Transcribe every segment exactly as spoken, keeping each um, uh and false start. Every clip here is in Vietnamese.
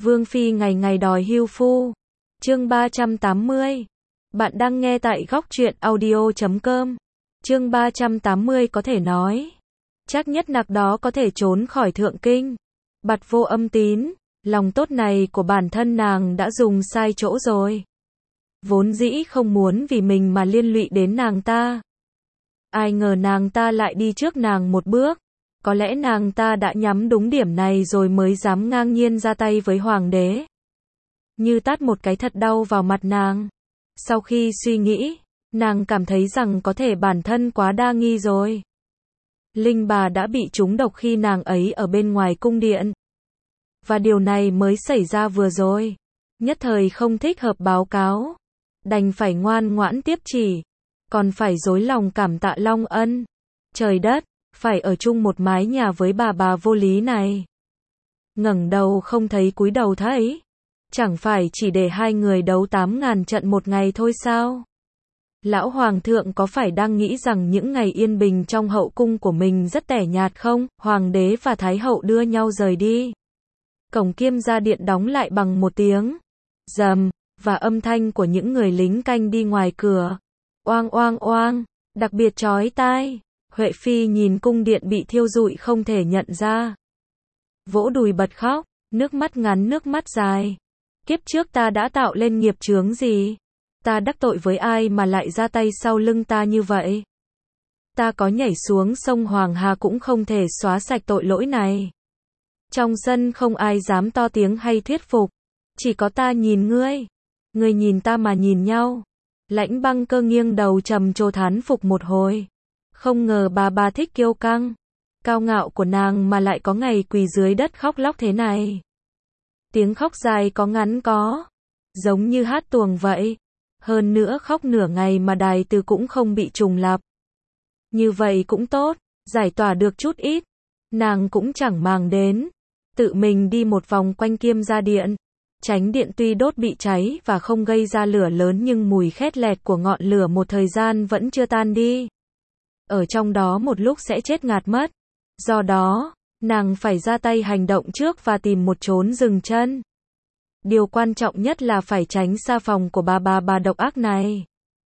Vương phi ngày ngày đòi hưu phu. Chương ba trăm tám mươi. Bạn đang nghe tại góc truyện audio chấm com. Chương ba trăm tám mươi có thể nói. Chắc nhất nặc đó có thể trốn khỏi thượng kinh. Bặt vô âm tín. Lòng tốt này của bản thân nàng đã dùng sai chỗ rồi. Vốn dĩ không muốn vì mình mà liên lụy đến nàng ta. Ai ngờ nàng ta lại đi trước nàng một bước. Có lẽ nàng ta đã nhắm đúng điểm này rồi mới dám ngang nhiên ra tay với hoàng đế. Như tát một cái thật đau vào mặt nàng. Sau khi suy nghĩ, nàng cảm thấy rằng có thể bản thân quá đa nghi rồi. Linh bà đã bị trúng độc khi nàng ấy ở bên ngoài cung điện. Và điều này mới xảy ra vừa rồi. Nhất thời không thích hợp báo cáo. Đành phải ngoan ngoãn tiếp chỉ. Còn phải dối lòng cảm tạ Long Ân. Trời đất, phải ở chung một mái nhà với bà bà vô lý này. Ngẩng đầu không thấy cúi đầu thấy. Chẳng phải chỉ để hai người đấu tám ngàn trận một ngày thôi sao? Lão Hoàng thượng có phải đang nghĩ rằng những ngày yên bình trong hậu cung của mình rất tẻ nhạt không? Hoàng đế và Thái hậu đưa nhau rời đi. Cổng Kiêm gia điện đóng lại bằng một tiếng rầm, và âm thanh của những người lính canh đi ngoài cửa. Oang oang oang, đặc biệt chói tai. Huệ Phi nhìn cung điện bị thiêu rụi không thể nhận ra. Vỗ đùi bật khóc, nước mắt ngắn nước mắt dài. Kiếp trước ta đã tạo lên nghiệp chướng gì? Ta đắc tội với ai mà lại ra tay sau lưng ta như vậy? Ta có nhảy xuống sông Hoàng Hà cũng không thể xóa sạch tội lỗi này. Trong sân không ai dám to tiếng hay thuyết phục. Chỉ có ta nhìn ngươi. Ngươi nhìn ta mà nhìn nhau. Lãnh Băng Cơ nghiêng đầu trầm trồ thán phục một hồi. Không ngờ bà bà thích kiêu căng, cao ngạo của nàng mà lại có ngày quỳ dưới đất khóc lóc thế này. Tiếng khóc dài có ngắn có, giống như hát tuồng vậy. Hơn nữa khóc nửa ngày mà đài từ cũng không bị trùng lặp. Như vậy cũng tốt, giải tỏa được chút ít. Nàng cũng chẳng màng đến. Tự mình đi một vòng quanh Kiêm gia điện. Chánh điện tuy đốt bị cháy và không gây ra lửa lớn nhưng mùi khét lẹt của ngọn lửa một thời gian vẫn chưa tan đi. Ở trong đó một lúc sẽ chết ngạt mất. Do đó, nàng phải ra tay hành động trước và tìm một chốn dừng chân. Điều quan trọng nhất là phải tránh xa phòng của bà bà bà độc ác này.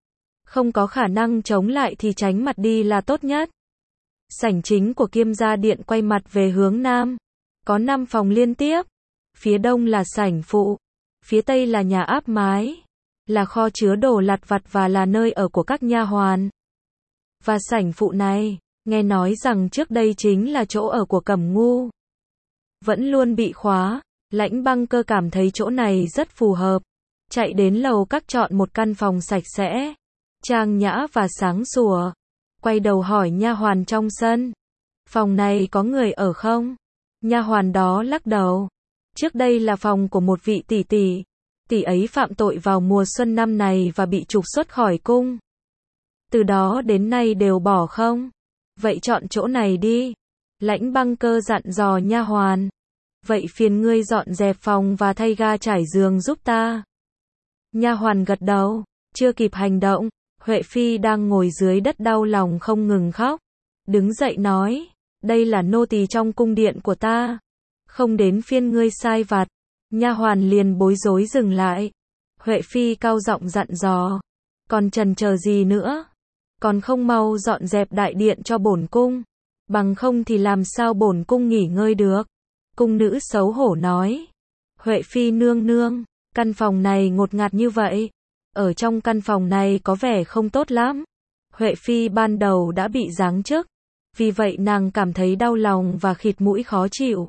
Không có khả năng chống lại thì tránh mặt đi là tốt nhất. Sảnh chính của Kiêm gia điện quay mặt về hướng nam. Có năm phòng liên tiếp. Phía đông là sảnh phụ. Phía tây là nhà áp mái. Là kho chứa đồ lặt vặt và là nơi ở của các nha hoàn. Và sảnh phụ này, nghe nói rằng trước đây chính là chỗ ở của Cẩm Ngu. Vẫn luôn bị khóa, Lãnh Băng Cơ cảm thấy chỗ này rất phù hợp. Chạy đến lầu các chọn một căn phòng sạch sẽ, trang nhã và sáng sủa. Quay đầu hỏi nha hoàn trong sân. Phòng này có người ở không? Nha hoàn đó lắc đầu. Trước đây là phòng của một vị tỷ tỷ. Tỷ ấy phạm tội vào mùa xuân năm này và bị trục xuất khỏi cung. Từ đó đến nay đều bỏ không. Vậy chọn chỗ này đi. Lãnh Băng Cơ dặn dò nha hoàn. Vậy phiền ngươi dọn dẹp phòng và thay ga trải giường giúp ta. Nha hoàn gật đầu. Chưa kịp hành động, Huệ Phi đang ngồi dưới đất đau lòng không ngừng khóc. Đứng dậy nói. Đây là nô tỳ trong cung điện của ta. Không đến phiên ngươi sai vặt. Nha hoàn liền bối rối dừng lại. Huệ Phi cao giọng dặn dò. Còn chần chờ gì nữa? Còn không mau dọn dẹp đại điện cho bổn cung. Bằng không thì làm sao bổn cung nghỉ ngơi được? Cung nữ xấu hổ nói. Huệ Phi nương nương, căn phòng này ngột ngạt như vậy. Ở trong căn phòng này có vẻ không tốt lắm. Huệ Phi ban đầu đã bị giáng chức. Vì vậy nàng cảm thấy đau lòng và khịt mũi khó chịu.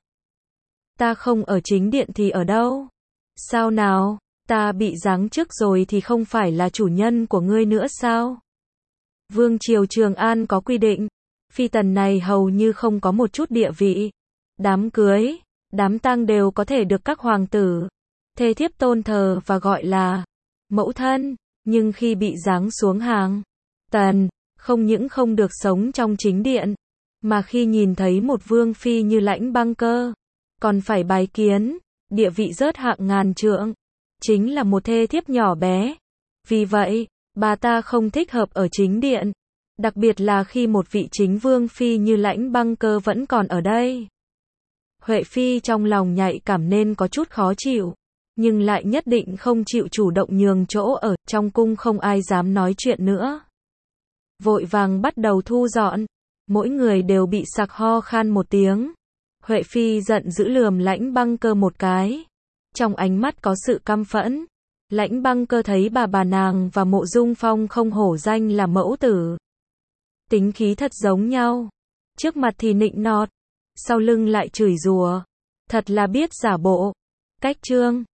Ta không ở chính điện thì ở đâu? Sao nào, ta bị giáng chức rồi thì không phải là chủ nhân của ngươi nữa sao? Vương triều Trường An có quy định, phi tần này hầu như không có một chút địa vị. Đám cưới, đám tang đều có thể được các hoàng tử, thê thiếp tôn thờ và gọi là mẫu thân, nhưng khi bị giáng xuống hàng tần, không những không được sống trong chính điện, mà khi nhìn thấy một vương phi như Lãnh Băng Cơ, còn phải bái kiến, địa vị rớt hạng ngàn trượng, chính là một thê thiếp nhỏ bé. Vì vậy, bà ta không thích hợp ở chính điện, đặc biệt là khi một vị chính vương phi như Lãnh Băng Cơ vẫn còn ở đây. Huệ Phi trong lòng nhạy cảm nên có chút khó chịu, nhưng lại nhất định không chịu chủ động nhường chỗ ở, trong cung không ai dám nói chuyện nữa. Vội vàng bắt đầu thu dọn, mỗi người đều bị sặc ho khan một tiếng. Huệ Phi giận dữ lườm Lãnh Băng Cơ một cái, trong ánh mắt có sự căm phẫn. Lãnh Băng Cơ thấy bà bà nàng và Mộ Dung Phong không hổ danh là mẫu tử. Tính khí thật giống nhau, trước mặt thì nịnh nọt, sau lưng lại chửi rủa, thật là biết giả bộ. Cách chương